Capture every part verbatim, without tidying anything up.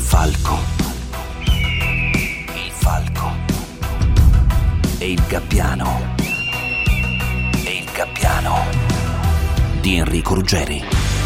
falco. Il falco. E il gabbiano. E il gabbiano di Enrico Ruggeri.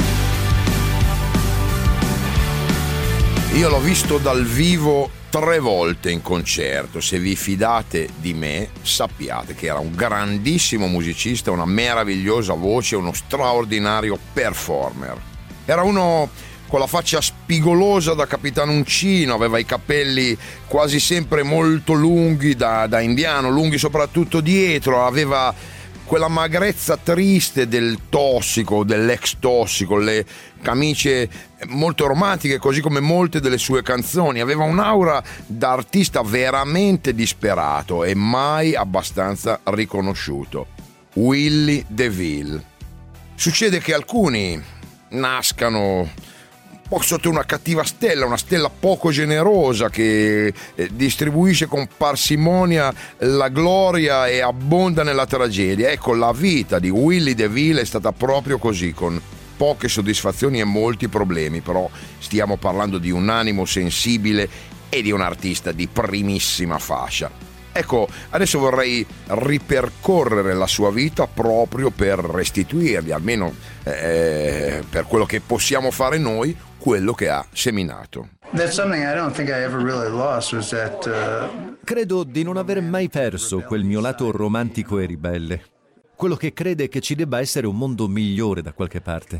Io l'ho visto dal vivo tre volte in concerto. Se vi fidate di me, sappiate che era un grandissimo musicista, una meravigliosa voce, uno straordinario performer. Era uno con la faccia spigolosa da Capitano Uncino, aveva i capelli quasi sempre molto lunghi da, da indiano, lunghi soprattutto dietro, aveva quella magrezza triste del tossico, dell'ex tossico, le camicie molto romantiche, così come molte delle sue canzoni. Aveva un'aura da artista veramente disperato e mai abbastanza riconosciuto. Willie DeVille. Succede che alcuni nascano un po' sotto una cattiva stella, una stella poco generosa che eh, distribuisce con parsimonia la gloria e abbonda nella tragedia. Ecco, la vita di Willie DeVille è stata proprio così, con poche soddisfazioni e molti problemi, però stiamo parlando di un animo sensibile e di un artista di primissima fascia. Ecco, adesso vorrei ripercorrere la sua vita proprio per restituirgli, almeno eh, per quello che possiamo fare noi, quello che ha seminato. Credo di non aver mai perso quel mio lato romantico e ribelle. Quello che crede che ci debba essere un mondo migliore da qualche parte.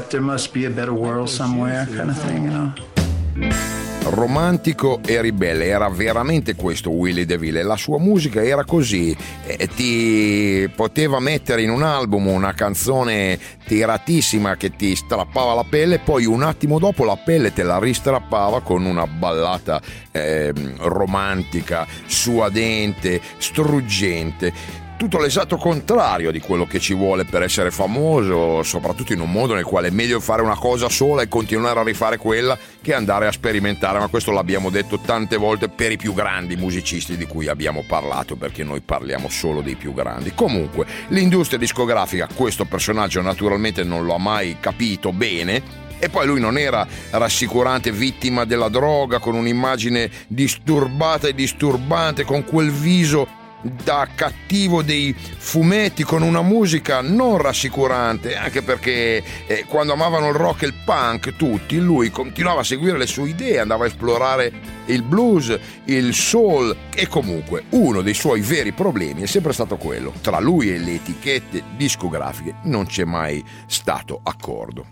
Romantico e ribelle, era veramente questo Willie DeVille. La sua musica era così, eh, ti poteva mettere in un album una canzone tiratissima che ti strappava la pelle, poi un attimo dopo la pelle te la ristrappava con una ballata eh, romantica, suadente, struggente. Tutto l'esatto contrario di quello che ci vuole per essere famoso, soprattutto in un mondo nel quale è meglio fare una cosa sola e continuare a rifare quella che andare a sperimentare, ma questo l'abbiamo detto tante volte per i più grandi musicisti di cui abbiamo parlato, perché noi parliamo solo dei più grandi. Comunque, l'industria discografica questo personaggio naturalmente non lo ha mai capito bene. E poi lui non era rassicurante, vittima della droga, con un'immagine disturbata e disturbante, con quel viso da cattivo dei fumetti, con una musica non rassicurante, anche perché eh, quando amavano il rock e il punk tutti, lui continuava a seguire le sue idee, andava a esplorare il blues, il soul, e comunque uno dei suoi veri problemi è sempre stato quello: tra lui e le etichette discografiche non c'è mai stato accordo.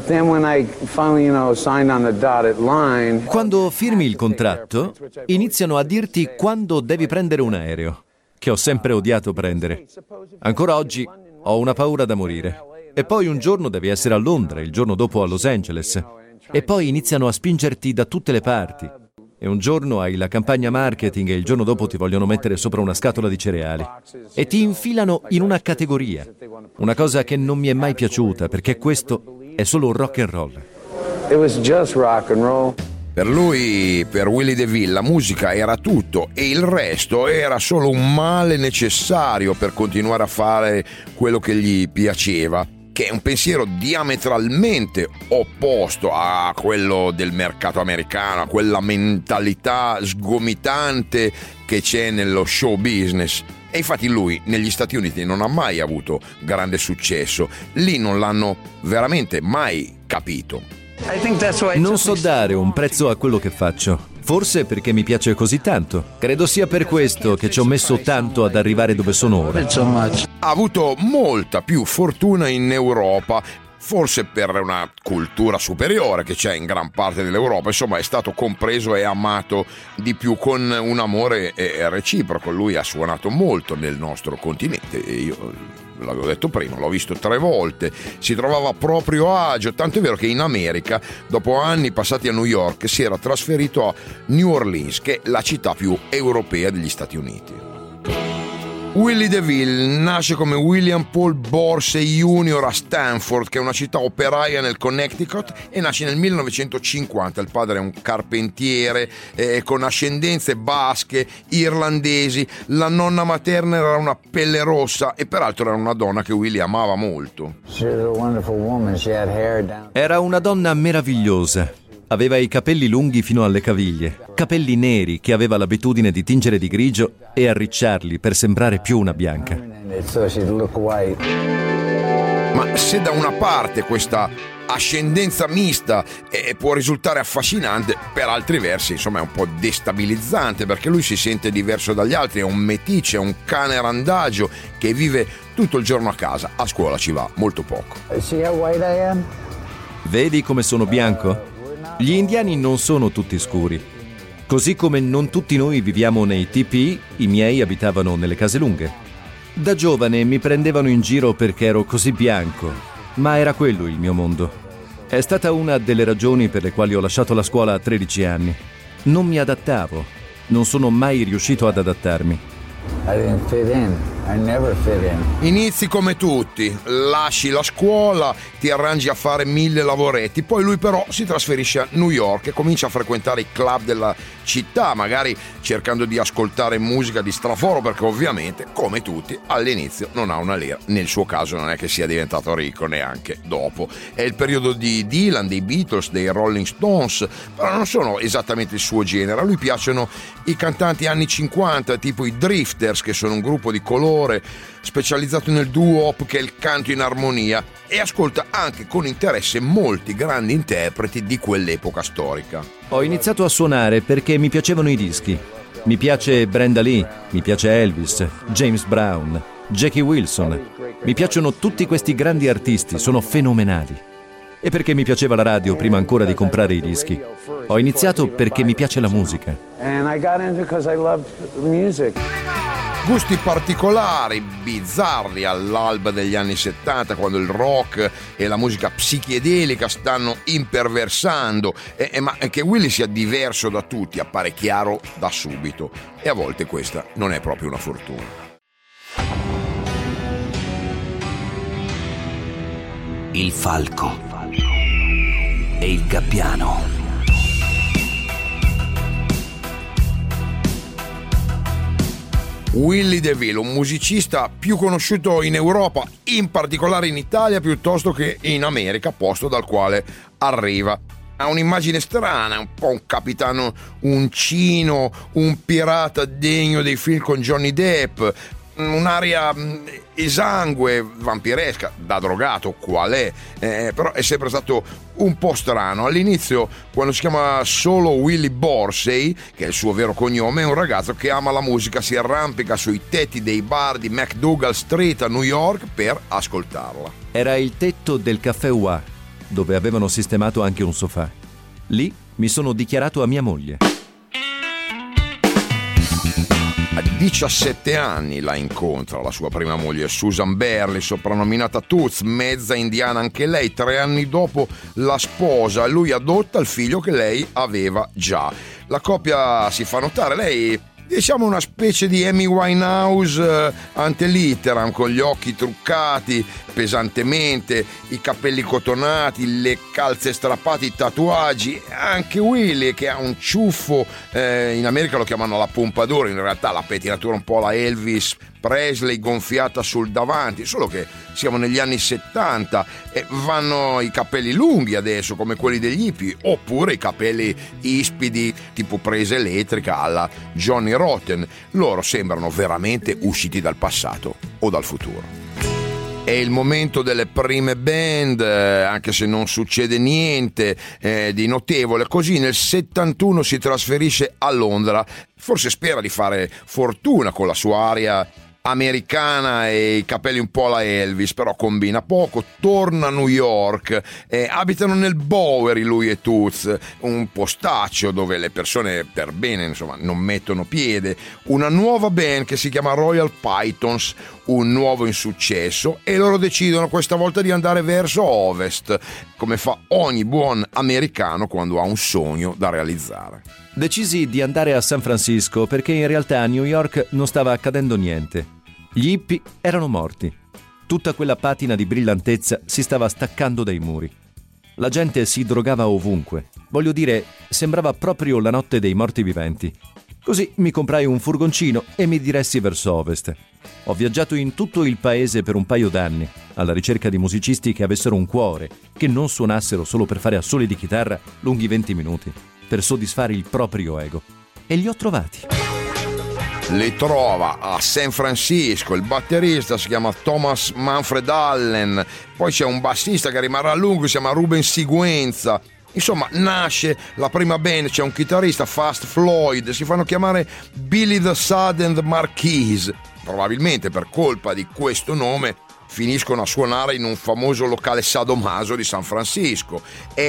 Quando firmi il contratto, iniziano a dirti quando devi prendere un aereo, che ho sempre odiato prendere. Ancora oggi ho una paura da morire. E poi un giorno devi essere a Londra, il giorno dopo a Los Angeles. E poi iniziano a spingerti da tutte le parti. E un giorno hai la campagna marketing e il giorno dopo ti vogliono mettere sopra una scatola di cereali. E ti infilano in una categoria. Una cosa che non mi è mai piaciuta, perché questo è solo rock and roll. It was just rock and roll. Per lui, per Willie DeVille, la musica era tutto e il resto era solo un male necessario per continuare a fare quello che gli piaceva, che è un pensiero diametralmente opposto a quello del mercato americano, a quella mentalità sgomitante che c'è nello show business. E infatti lui negli Stati Uniti non ha mai avuto grande successo, lì non l'hanno veramente mai capito. Non so dare un prezzo a quello che faccio, forse perché mi piace così tanto. Credo sia per questo che ci ho messo tanto ad arrivare dove sono ora. Ha avuto molta più fortuna in Europa, forse per una cultura superiore che c'è in gran parte dell'Europa. Insomma, è stato compreso e amato di più, con un amore reciproco. Lui ha suonato molto nel nostro continente e io l'avevo detto prima, l'ho visto tre volte, si trovava proprio a agio, tanto è vero che in America, dopo anni passati a New York, si era trasferito a New Orleans, che è la città più europea degli Stati Uniti. Willie DeVille nasce come William Paul Borsey junior a Stanford, che è una città operaia nel Connecticut, e nasce nel millenovecentocinquanta. Il padre è un carpentiere eh, con ascendenze basche, irlandesi. La nonna materna era una pelle rossa e peraltro era una donna che Willie amava molto. Era una donna meravigliosa. Aveva i capelli lunghi fino alle caviglie, capelli neri che aveva l'abitudine di tingere di grigio e arricciarli per sembrare più una bianca. Ma se da una parte questa ascendenza mista eh, può risultare affascinante, per altri versi insomma è un po' destabilizzante, perché lui si sente diverso dagli altri, è un meticcio, è un cane randagio che vive tutto il giorno a casa, a scuola ci va molto poco. Vedi come sono bianco? Gli indiani non sono tutti scuri. Così come non tutti noi viviamo nei tipi, i miei abitavano nelle case lunghe. Da giovane mi prendevano in giro perché ero così bianco, ma era quello il mio mondo. È stata una delle ragioni per le quali ho lasciato la scuola a tredici anni. Non mi adattavo, non sono mai riuscito ad adattarmi. I didn't fit in. I never fit in. Inizi come tutti, lasci la scuola, ti arrangi a fare mille lavoretti, poi lui però si trasferisce a New York e comincia a frequentare i club della città, magari cercando di ascoltare musica di straforo, perché ovviamente, come tutti, all'inizio non ha una lira. Nel suo caso non è che sia diventato ricco neanche dopo. È il periodo di Dylan, dei Beatles, dei Rolling Stones, però non sono esattamente il suo genere. A lui piacciono i cantanti anni cinquanta, tipo i Drifters, che sono un gruppo di colore specializzato nel doo-wop, che è il canto in armonia, e ascolta anche con interesse molti grandi interpreti di quell'epoca storica. Ho iniziato a suonare perché mi piacevano i dischi. Mi piace Brenda Lee, mi piace Elvis, James Brown, Jackie Wilson. Mi piacciono tutti questi grandi artisti, sono fenomenali. E perché mi piaceva la radio prima ancora di comprare i dischi. Ho iniziato perché mi piace la musica. And I got into because I loved music. Gusti particolari, bizzarri all'alba degli anni settanta, quando il rock e la musica psichedelica stanno imperversando, e, e, ma che Willie sia diverso da tutti appare chiaro da subito, e a volte questa non è proprio una fortuna. Il falco e il gabbiano. Willie DeVille, un musicista più conosciuto in Europa, in particolare in Italia, piuttosto che in America, posto dal quale arriva. Ha un'immagine strana, un po' un capitano uncino, un pirata degno dei film con Johnny Depp, un'aria esangue, vampiresca, da drogato qual è, eh, però è sempre stato un po' strano. All'inizio, quando si chiama solo Willie Borsey, che è il suo vero cognome, è un ragazzo che ama la musica, si arrampica sui tetti dei bar di MacDougal Street a New York per ascoltarla. Era il tetto del Caffè Wa, dove avevano sistemato anche un sofà. Lì mi sono dichiarato a mia moglie. A diciassette anni la incontra la sua prima moglie Susan Berley, soprannominata Toots, mezza indiana anche lei. Tre anni dopo la sposa, lui adotta il figlio che lei aveva già. La coppia si fa notare, lei diciamo una specie di Amy Winehouse uh, ante litteram, con gli occhi truccati pesantemente, i capelli cotonati, le calze strappate, i tatuaggi. Anche Willie, che ha un ciuffo, eh, in America lo chiamano la pompadour, in realtà la pettinatura un po' la Elvis Presley gonfiata sul davanti, solo che siamo negli anni settanta e vanno i capelli lunghi adesso come quelli degli hippie, oppure i capelli ispidi tipo presa elettrica alla Johnny Rotten. Loro sembrano veramente usciti dal passato o dal futuro. È il momento delle prime band, eh, anche se non succede niente eh, di notevole. Così nel settantuno si trasferisce a Londra, forse spera di fare fortuna con la sua aria americana e i capelli un po' alla Elvis, però combina poco. Torna a New York, eh, abitano nel Bowery lui e Toots, un postaccio dove le persone per bene insomma non mettono piede. Una nuova band che si chiama Royal Pythons, un nuovo insuccesso, e loro decidono questa volta di andare verso ovest, come fa ogni buon americano quando ha un sogno da realizzare. Decisi di andare a San Francisco perché in realtà a New York non stava accadendo niente. Gli hippie erano morti. Tutta quella patina di brillantezza si stava staccando dai muri. La gente si drogava ovunque. Voglio dire, sembrava proprio la notte dei morti viventi. Così mi comprai un furgoncino e mi diressi verso ovest. Ho viaggiato in tutto il paese per un paio d'anni, alla ricerca di musicisti che avessero un cuore, che non suonassero solo per fare assoli di chitarra lunghi venti minuti, per soddisfare il proprio ego. E li ho trovati. Li trova a San Francisco, il batterista si chiama Thomas Manfred Allen, poi c'è un bassista che rimarrà a lungo, si chiama Ruben Siguenza. Insomma, nasce la prima band, c'è un chitarrista, Fast Floyd, si fanno chiamare Billy the Sad and the Marquis. Probabilmente per colpa di questo nome finiscono a suonare in un famoso locale sadomaso di San Francisco.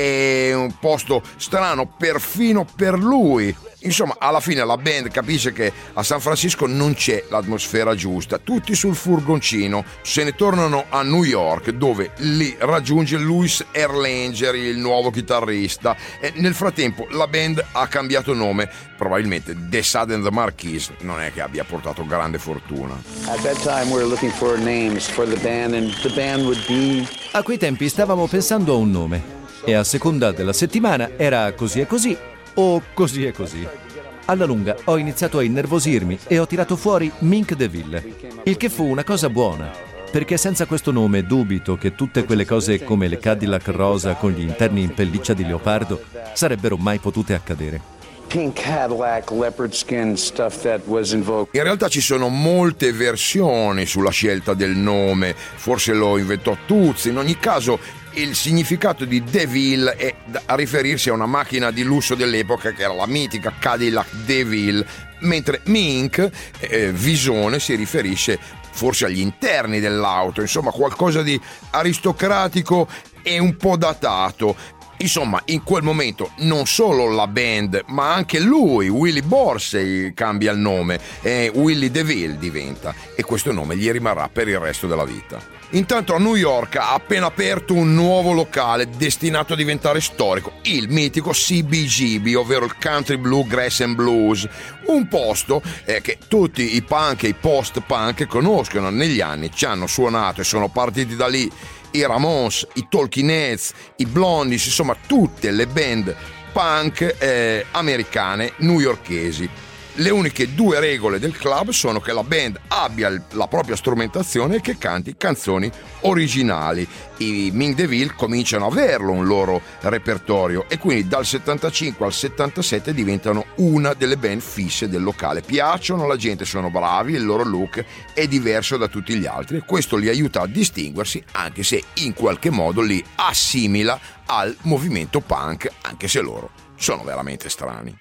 È un posto strano perfino per lui. Insomma, alla fine la band capisce che a San Francisco non c'è l'atmosfera giusta. Tutti sul furgoncino se ne tornano a New York, dove li raggiunge Louis Erlanger, il nuovo chitarrista. E nel frattempo la band ha cambiato nome. Probabilmente The Sad and the Marquis non è che abbia portato grande fortuna. At that time we were looking for names for the band and the band would be... A quei tempi stavamo pensando a un nome e a seconda della settimana era così e così o così e così. Alla lunga ho iniziato a innervosirmi e ho tirato fuori Mink DeVille, il che fu una cosa buona, perché senza questo nome dubito che tutte quelle cose come le Cadillac rosa con gli interni in pelliccia di leopardo sarebbero mai potute accadere. Pink Cadillac, leopard skin stuff that was in vogue. In realtà ci sono molte versioni sulla scelta del nome, forse lo inventò Tuzzi. In ogni caso il significato di DeVille è a riferirsi a una macchina di lusso dell'epoca che era la mitica Cadillac DeVille, mentre Mink, eh, visone, si riferisce forse agli interni dell'auto, insomma qualcosa di aristocratico e un po' datato. Insomma, in quel momento non solo la band, ma anche lui, Willie Borsey, cambia il nome e Willie DeVille diventa, e questo nome gli rimarrà per il resto della vita. Intanto a New York ha appena aperto un nuovo locale destinato a diventare storico, il mitico C B G B, ovvero il Country Bluegrass and Blues, un posto eh, che tutti i punk e i post-punk conoscono. Negli anni ci hanno suonato e sono partiti da lì i Ramones, i Talking Heads, i Blondies, insomma tutte le band punk eh, americane newyorkesi. Le uniche due regole del club sono che la band abbia la propria strumentazione e che canti canzoni originali. I Mink DeVille cominciano a averlo un loro repertorio e quindi dal settantacinque al settantasette diventano una delle band fisse del locale. Piacciono alla gente, sono bravi, il loro look è diverso da tutti gli altri e questo li aiuta a distinguersi, anche se in qualche modo li assimila al movimento punk, anche se loro sono veramente strani.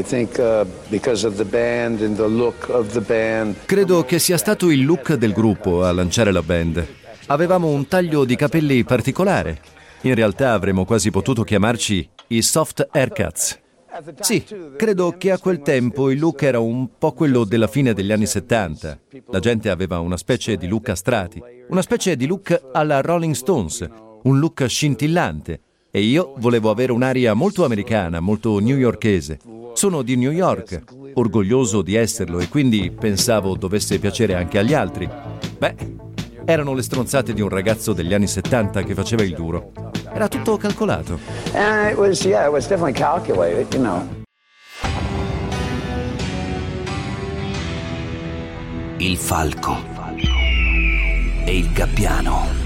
Credo che sia stato il look del gruppo a lanciare la band. Avevamo un taglio di capelli particolare. In realtà avremmo quasi potuto chiamarci i soft haircuts. Sì, credo che a quel tempo il look era un po' quello della fine degli anni settanta. La gente aveva una specie di look a strati, una specie di look alla Rolling Stones, un look scintillante. E io volevo avere un'aria molto americana, molto newyorkese. Sono di New York, orgoglioso di esserlo e quindi pensavo dovesse piacere anche agli altri. Beh, erano le stronzate di un ragazzo degli anni settanta che faceva il duro. Era tutto calcolato. And it was, yeah, it was definitely calculated, you know. Il falco e il gabbiano.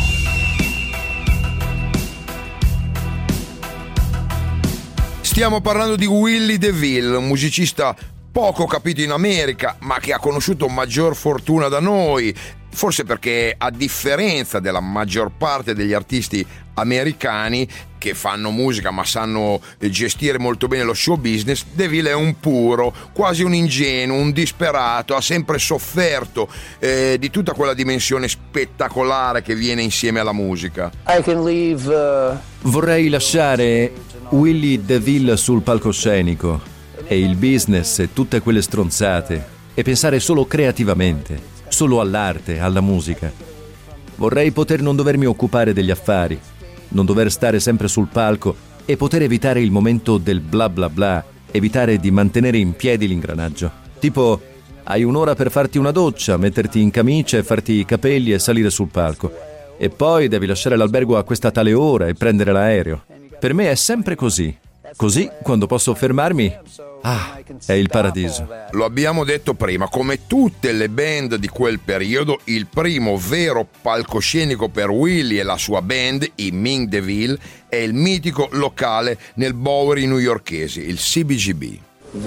Stiamo parlando di Willie DeVille, un musicista poco capito in America, ma che ha conosciuto maggior fortuna da noi, forse perché a differenza della maggior parte degli artisti americani che fanno musica ma sanno gestire molto bene lo show business, DeVille è un puro, quasi un ingenuo, un disperato, ha sempre sofferto eh, di tutta quella dimensione spettacolare che viene insieme alla musica. I can leave, uh... Vorrei lasciare Willie DeVille sul palcoscenico e il business e tutte quelle stronzate e pensare solo creativamente, solo all'arte, alla musica. Vorrei poter non dovermi occupare degli affari, non dover stare sempre sul palco e poter evitare il momento del bla bla bla, evitare di mantenere in piedi l'ingranaggio. Tipo, hai un'ora per farti una doccia, metterti in camicia e farti i capelli e salire sul palco. E poi devi lasciare l'albergo a questa tale ora e prendere l'aereo. Per me è sempre così. Così, quando posso fermarmi, Ah, è il paradiso. Lo abbiamo detto prima, come tutte le band di quel periodo, il primo vero palcoscenico per Willie e la sua band, i Ming DeVille, è il mitico locale nel Bowery newyorkese, il C B G B.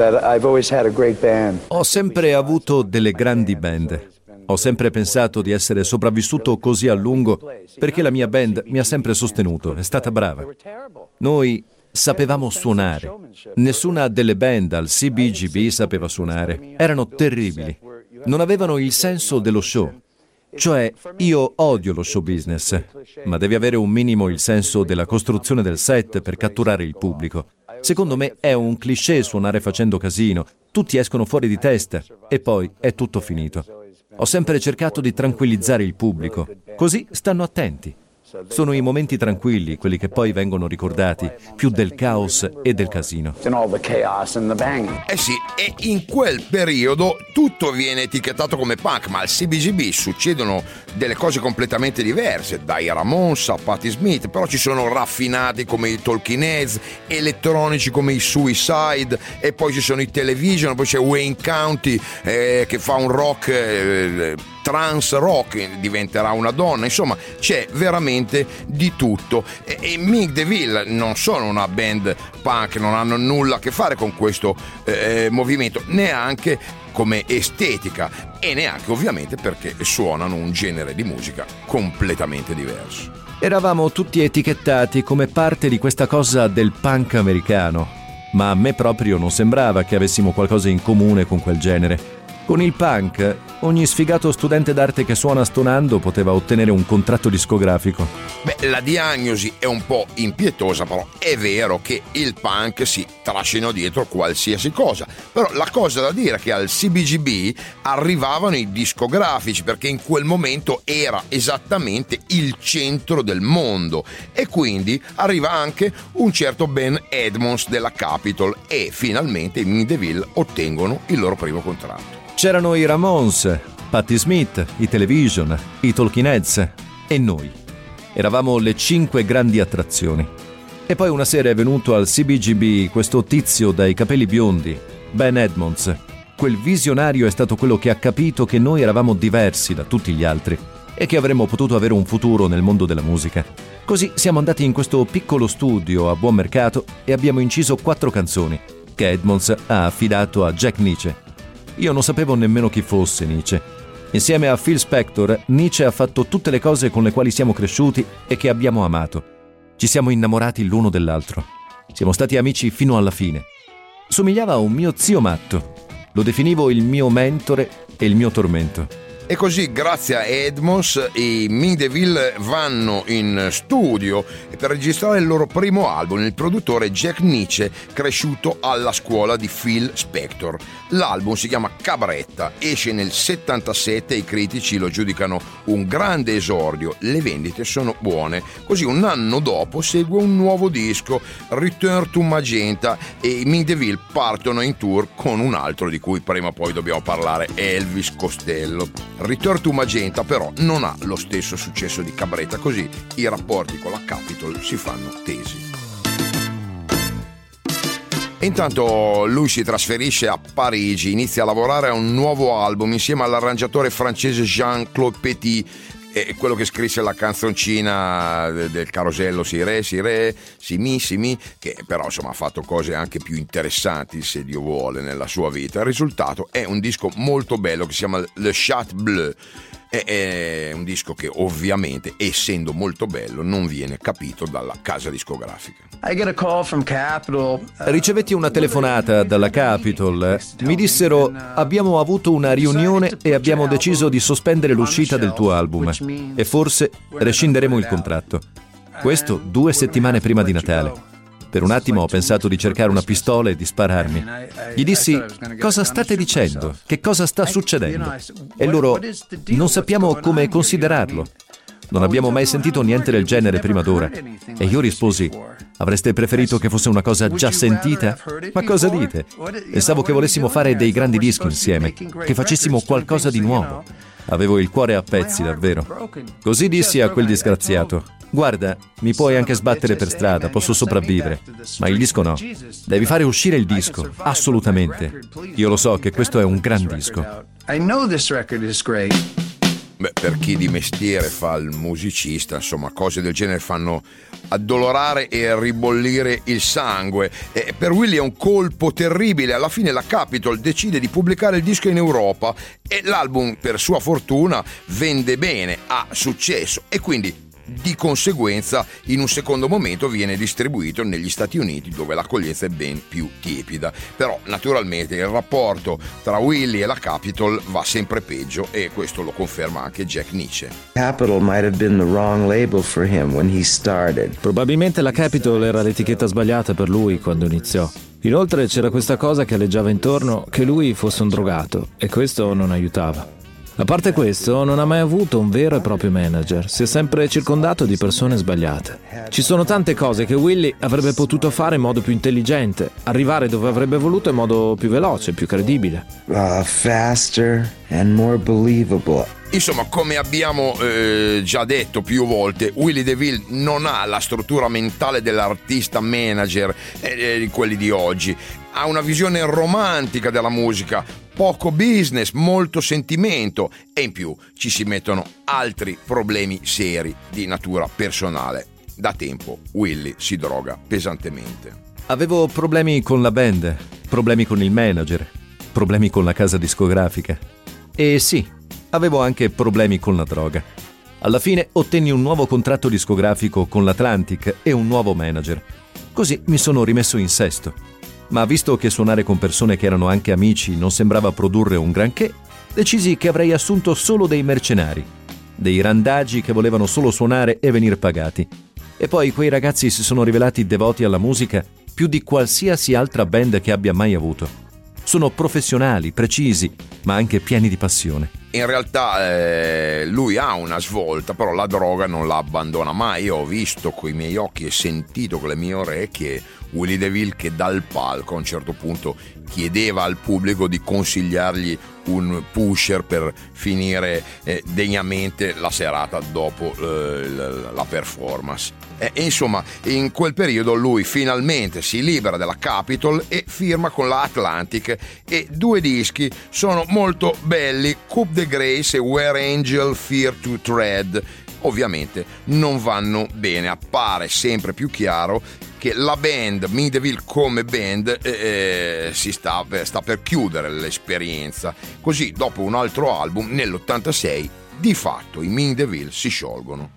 Ho sempre avuto delle grandi band. Ho sempre pensato di essere sopravvissuto così a lungo perché la mia band mi ha sempre sostenuto, è stata brava. Noi sapevamo suonare. Nessuna delle band al C B G B sapeva suonare. Erano terribili. Non avevano il senso dello show. Cioè, io odio lo show business, ma devi avere un minimo il senso della costruzione del set per catturare il pubblico. Secondo me è un cliché suonare facendo casino. Tutti escono fuori di testa e poi è tutto finito. Ho sempre cercato di tranquillizzare il pubblico, così stanno attenti. Sono i momenti tranquilli quelli che poi vengono ricordati, più del caos e del casino. Eh sì, e in quel periodo tutto viene etichettato come punk, ma al C B G B succedono delle cose completamente diverse, dai Ramones a Patti Smith, però ci sono raffinati come i Talking Heads, elettronici come i Suicide, e poi ci sono i Television, poi c'è Wayne County eh, che fa un rock eh, trance rock, diventerà una donna, insomma c'è veramente di tutto. E, e Ming DeVille non sono una band punk, non hanno nulla a che fare con questo eh, movimento, neanche come estetica e neanche ovviamente perché suonano un genere di musica completamente diverso. Eravamo tutti etichettati come parte di questa cosa del punk americano, ma a me proprio non sembrava che avessimo qualcosa in comune con quel genere. Con il punk, ogni sfigato studente d'arte che suona stonando poteva ottenere un contratto discografico. Beh, la diagnosi è un po' impietosa, però è vero che il punk si trascina dietro qualsiasi cosa. Però la cosa da dire è che al C B G B arrivavano i discografici, perché in quel momento era esattamente il centro del mondo, e quindi arriva anche un certo Ben Edmonds della Capitol e finalmente i Ming DeVille ottengono il loro primo contratto. C'erano i Ramones, Patti Smith, i Television, i Talking Heads e noi. Eravamo le cinque grandi attrazioni. E poi una sera è venuto al C B G B questo tizio dai capelli biondi, Ben Edmonds. Quel visionario è stato quello che ha capito che noi eravamo diversi da tutti gli altri e che avremmo potuto avere un futuro nel mondo della musica. Così siamo andati in questo piccolo studio a buon mercato e abbiamo inciso quattro canzoni che Edmonds ha affidato a Jack Nitzsche. Io non sapevo nemmeno chi fosse Nitzsche. Insieme a Phil Spector, Nitzsche ha fatto tutte le cose con le quali siamo cresciuti e che abbiamo amato. Ci siamo innamorati l'uno dell'altro. Siamo stati amici fino alla fine. Somigliava a un mio zio matto. Lo definivo il mio mentore e il mio tormento. E così, grazie a Edmonds, i Ming DeVille vanno in studio per registrare il loro primo album. Il produttore Jack Nitzsche, cresciuto alla scuola di Phil Spector. L'album si chiama Cabretta, esce nel settantasette e i critici lo giudicano un grande esordio. Le vendite sono buone. Così un anno dopo segue un nuovo disco, Return to Magenta, e i Ming DeVille partono in tour con un altro di cui prima o poi dobbiamo parlare, Elvis Costello. Return to Magenta però non ha lo stesso successo di Cabretta, così i rapporti con la Capitol si fanno tesi. E intanto lui si trasferisce a Parigi, inizia a lavorare a un nuovo album insieme all'arrangiatore francese Jean-Claude Petit, è quello che scrisse la canzoncina del carosello Sirè, Sirè, Simi, Simi, che però insomma ha fatto cose anche più interessanti, se Dio vuole, nella sua vita. Il risultato è un disco molto bello che si chiama Le Chat Bleu. È un disco che ovviamente, essendo molto bello, non viene capito dalla casa discografica. Ricevetti una telefonata dalla Capitol. Mi dissero: abbiamo avuto una riunione e abbiamo deciso di sospendere l'uscita del tuo album e forse rescinderemo il contratto. Questo due settimane prima di Natale. Per un attimo ho pensato di cercare una pistola e di spararmi. Gli dissi: cosa state dicendo? Che cosa sta succedendo? E loro: non sappiamo come considerarlo. Non abbiamo mai sentito niente del genere prima d'ora. E io risposi: avreste preferito che fosse una cosa già sentita? Ma cosa dite? Pensavo che volessimo fare dei grandi dischi insieme, che facessimo qualcosa di nuovo. Avevo il cuore a pezzi, davvero. Così dissi a quel disgraziato: Guarda, mi puoi anche sbattere per strada, posso sopravvivere, ma il disco no. Devi fare uscire il disco, assolutamente. Io lo so che questo è un gran disco. I know this record is great. Beh, per chi di mestiere fa il musicista, insomma, cose del genere fanno addolorare e ribollire il sangue. E per Willie è un colpo terribile. Alla fine la Capitol decide di pubblicare il disco in Europa e l'album, per sua fortuna, vende bene, ha successo e quindi di conseguenza in un secondo momento viene distribuito negli Stati Uniti, dove l'accoglienza è ben più tiepida. Però naturalmente il rapporto tra Willie e la Capitol va sempre peggio e questo lo conferma anche Jack Nitzsche. Capitol might have been the wrong label for him when he started. Probabilmente la Capitol era l'etichetta sbagliata per lui quando iniziò. Inoltre c'era questa cosa che alleggiava intorno, che lui fosse un drogato, e questo non aiutava. A parte questo, non ha mai avuto un vero e proprio manager, si è sempre circondato di persone sbagliate. Ci sono tante cose che Willie avrebbe potuto fare in modo più intelligente, arrivare dove avrebbe voluto in modo più veloce, più credibile. Uh, faster and more believable. Insomma, come abbiamo eh, già detto più volte, Willie DeVille non ha la struttura mentale dell'artista manager eh, di quelli di oggi. Ha una visione romantica della musica, poco business, molto sentimento e in più ci si mettono altri problemi seri di natura personale. Da tempo Willie si droga pesantemente. Avevo problemi con la band, problemi con il manager, problemi con la casa discografica e sì, avevo anche problemi con la droga. Alla fine ottenni un nuovo contratto discografico con l'Atlantic e un nuovo manager. Così mi sono rimesso in sesto. Ma visto che suonare con persone che erano anche amici non sembrava produrre un granché, decisi che avrei assunto solo dei mercenari, dei randagi che volevano solo suonare e venir pagati. E poi quei ragazzi si sono rivelati devoti alla musica più di qualsiasi altra band che abbia mai avuto. Sono professionali, precisi, ma anche pieni di passione. In realtà eh, lui ha una svolta, però la droga non la abbandona mai. Io ho visto coi miei occhi e sentito con le mie orecchie Willie DeVille che dal palco a un certo punto chiedeva al pubblico di consigliargli un pusher per finire eh, degnamente la serata dopo eh, la performance. E eh, insomma, in quel periodo lui finalmente si libera della Capitol e firma con la Atlantic e due dischi sono molto belli, Coup de Grace e Where Angel Fear to Tread. Ovviamente non vanno bene, appare sempre più chiaro che la band, Mean DeVille come band, eh, si sta per, sta per chiudere l'esperienza. Così dopo un altro album nell'ottantasei di fatto i Mean DeVille si sciolgono.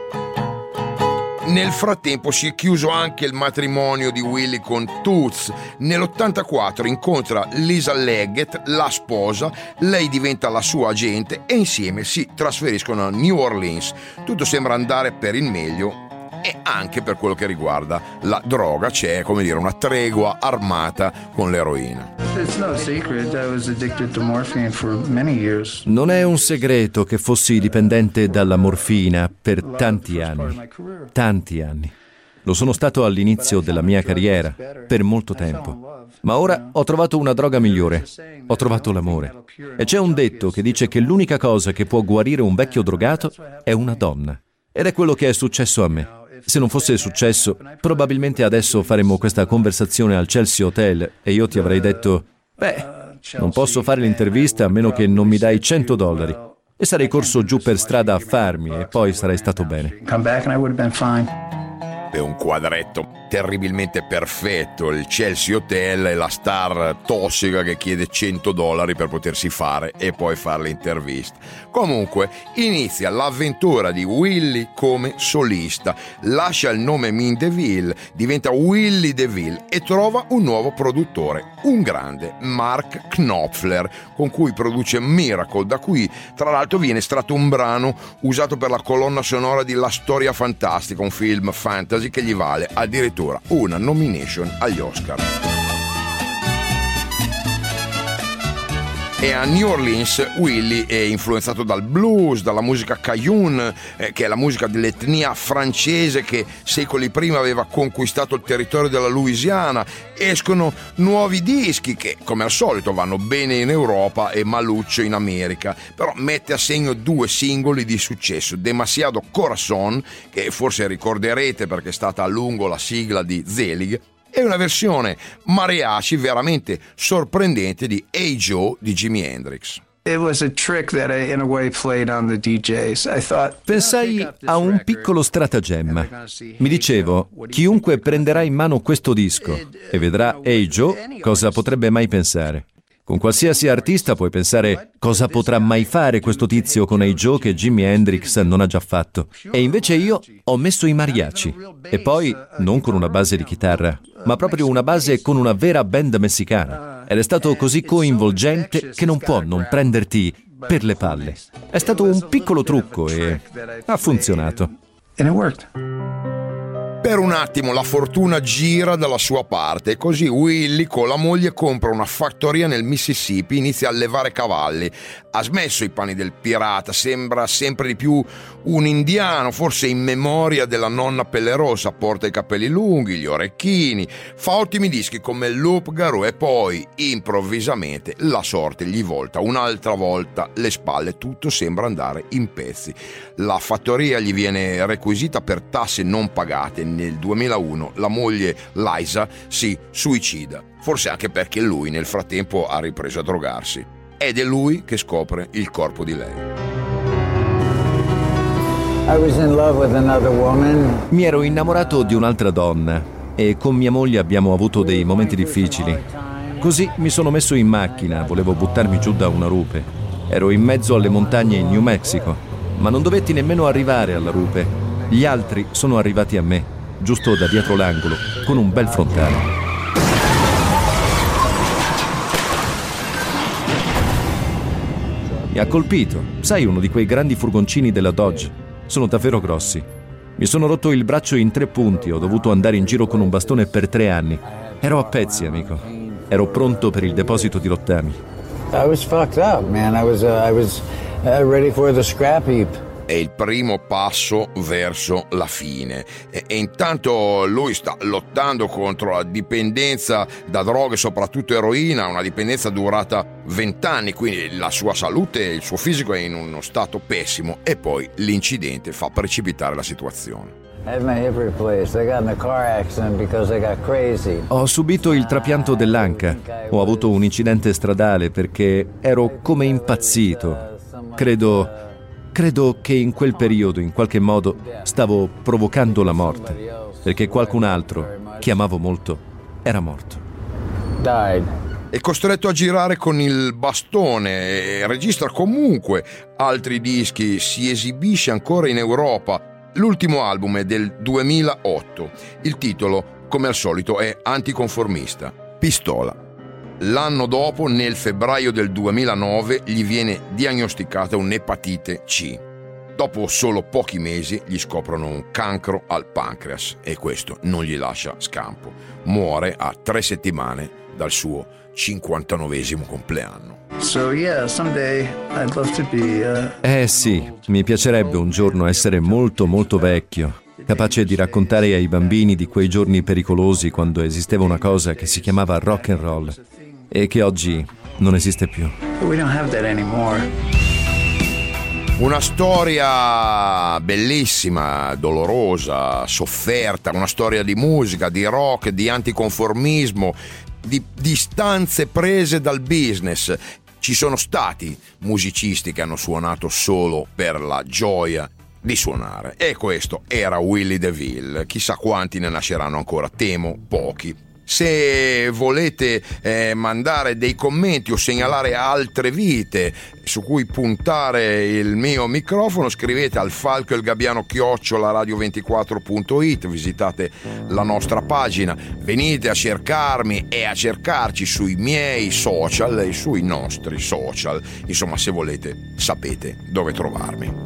Nel frattempo si è chiuso anche il matrimonio di Willie con Toots. Nell'ottantaquattro incontra Lisa Leggett, la sposa, lei diventa la sua agente e insieme si trasferiscono a New Orleans. Tutto sembra andare per il meglio e anche per quello che riguarda la droga c'è, come dire, una tregua armata con l'eroina. Non è un segreto che fossi dipendente dalla morfina per tanti anni, tanti anni. Lo sono stato all'inizio della mia carriera, per molto tempo. Ma ora ho trovato una droga migliore, ho trovato l'amore. E c'è un detto che dice che l'unica cosa che può guarire un vecchio drogato è una donna. Ed è quello che è successo a me. Se non fosse successo, probabilmente adesso faremmo questa conversazione al Chelsea Hotel e io ti avrei detto: beh, non posso fare l'intervista a meno che non mi dai cento dollari. E sarei corso giù per strada a farmi e poi sarei stato bene. È un quadretto terribilmente perfetto, il Chelsea Hotel e la star tossica che chiede cento dollari per potersi fare e poi fare l'intervista. Comunque inizia l'avventura di Willie come solista, lascia il nome Mean DeVille, diventa Willie DeVille e trova un nuovo produttore, un grande, Mark Knopfler, con cui produce Miracle, da cui tra l'altro viene estratto un brano usato per la colonna sonora di La Storia Fantastica, un film fantasy che gli vale addirittura una nomination agli Oscar. E a New Orleans Willie è influenzato dal blues, dalla musica Cajun, eh, che è la musica dell'etnia francese che secoli prima aveva conquistato il territorio della Louisiana. Escono nuovi dischi che, come al solito, vanno bene in Europa e maluccio in America, però mette a segno due singoli di successo: Demasiado Corazon, che forse ricorderete perché è stata a lungo la sigla di Zelig, e una versione mariachi veramente sorprendente di Hey Joe di Jimi Hendrix. It was a trick that I, in a way, played on the D Js. I thought, Pensai a un piccolo stratagemma. Mi dicevo, chiunque prenderà in mano questo disco e vedrà Hey Joe, cosa potrebbe mai pensare? Con qualsiasi artista puoi pensare cosa potrà mai fare questo tizio con Hey Joe che Jimi Hendrix non ha già fatto. E invece io ho messo i mariachi. E poi non con una base di chitarra, ma proprio una base con una vera band messicana. Ed è stato così coinvolgente che non può non prenderti per le palle. È stato un piccolo trucco e ha funzionato. And it worked. Per un attimo la fortuna gira dalla sua parte e così Willie con la moglie compra una fattoria nel Mississippi, inizia a allevare cavalli. Ha smesso i panni del pirata, sembra sempre di più un indiano, forse in memoria della nonna pelle rossa, porta i capelli lunghi, gli orecchini, fa ottimi dischi come Loup Garou e poi improvvisamente la sorte gli volta un'altra volta le spalle, tutto sembra andare in pezzi. La fattoria gli viene requisita per tasse non pagate. Nel duemilauno la moglie Liza si suicida, forse anche perché lui nel frattempo ha ripreso a drogarsi. Ed è lui che scopre il corpo di lei. I was in love with another woman. Mi ero innamorato di un'altra donna e con mia moglie abbiamo avuto dei momenti difficili. Così mi sono messo in macchina, volevo buttarmi giù da una rupe. Ero in mezzo alle montagne in New Mexico, ma non dovetti nemmeno arrivare alla rupe. Gli altri sono arrivati a me, giusto da dietro l'angolo, con un bel frontale. Mi ha colpito, sai, uno di quei grandi furgoncini della Dodge. Sono davvero grossi. Mi sono rotto il braccio in tre punti, ho dovuto andare in giro con un bastone per tre anni. Ero a pezzi, amico. Ero pronto per il deposito di rottami. I was fucked up, man. I was, uh, I was uh, ready for the scrap heap. È il primo passo verso la fine e, e intanto lui sta lottando contro la dipendenza da droghe, soprattutto eroina, una dipendenza durata vent'anni, quindi la sua salute, il suo fisico è in uno stato pessimo e poi l'incidente fa precipitare la situazione. I had my hip replaced. I got in a car accident because I got crazy. Ho subito il trapianto dell'anca. Ho avuto un incidente stradale perché ero come impazzito. Credo... Credo che in quel periodo, in qualche modo, stavo provocando la morte, perché qualcun altro, che amavo molto, era morto. Died. È costretto a girare con il bastone e registra comunque altri dischi, si esibisce ancora in Europa. L'ultimo album è del duemilaotto. Il titolo, come al solito, è anticonformista, Pistola. L'anno dopo, nel febbraio del duemilanove, gli viene diagnosticata un'epatite C. Dopo solo pochi mesi gli scoprono un cancro al pancreas e questo non gli lascia scampo. Muore a tre settimane dal suo cinquantanovesimo compleanno. So yeah, someday I'd love to be uh... Eh sì, mi piacerebbe un giorno essere molto molto vecchio, capace di raccontare ai bambini di quei giorni pericolosi quando esisteva una cosa che si chiamava rock and roll e che oggi non esiste più. We don't have that anymore. Una storia bellissima, dolorosa, sofferta, una storia di musica, di rock, di anticonformismo, di distanze prese dal business. Ci sono stati musicisti che hanno suonato solo per la gioia di suonare e questo era Willie DeVille. Chissà quanti ne nasceranno ancora, temo pochi. Se volete eh, mandare dei commenti o segnalare altre vite su cui puntare il mio microfono, scrivete al falco il gabbiano chiocciola radio ventiquattro punto it, visitate la nostra pagina, venite a cercarmi e a cercarci sui miei social e sui nostri social, insomma se volete sapete dove trovarmi.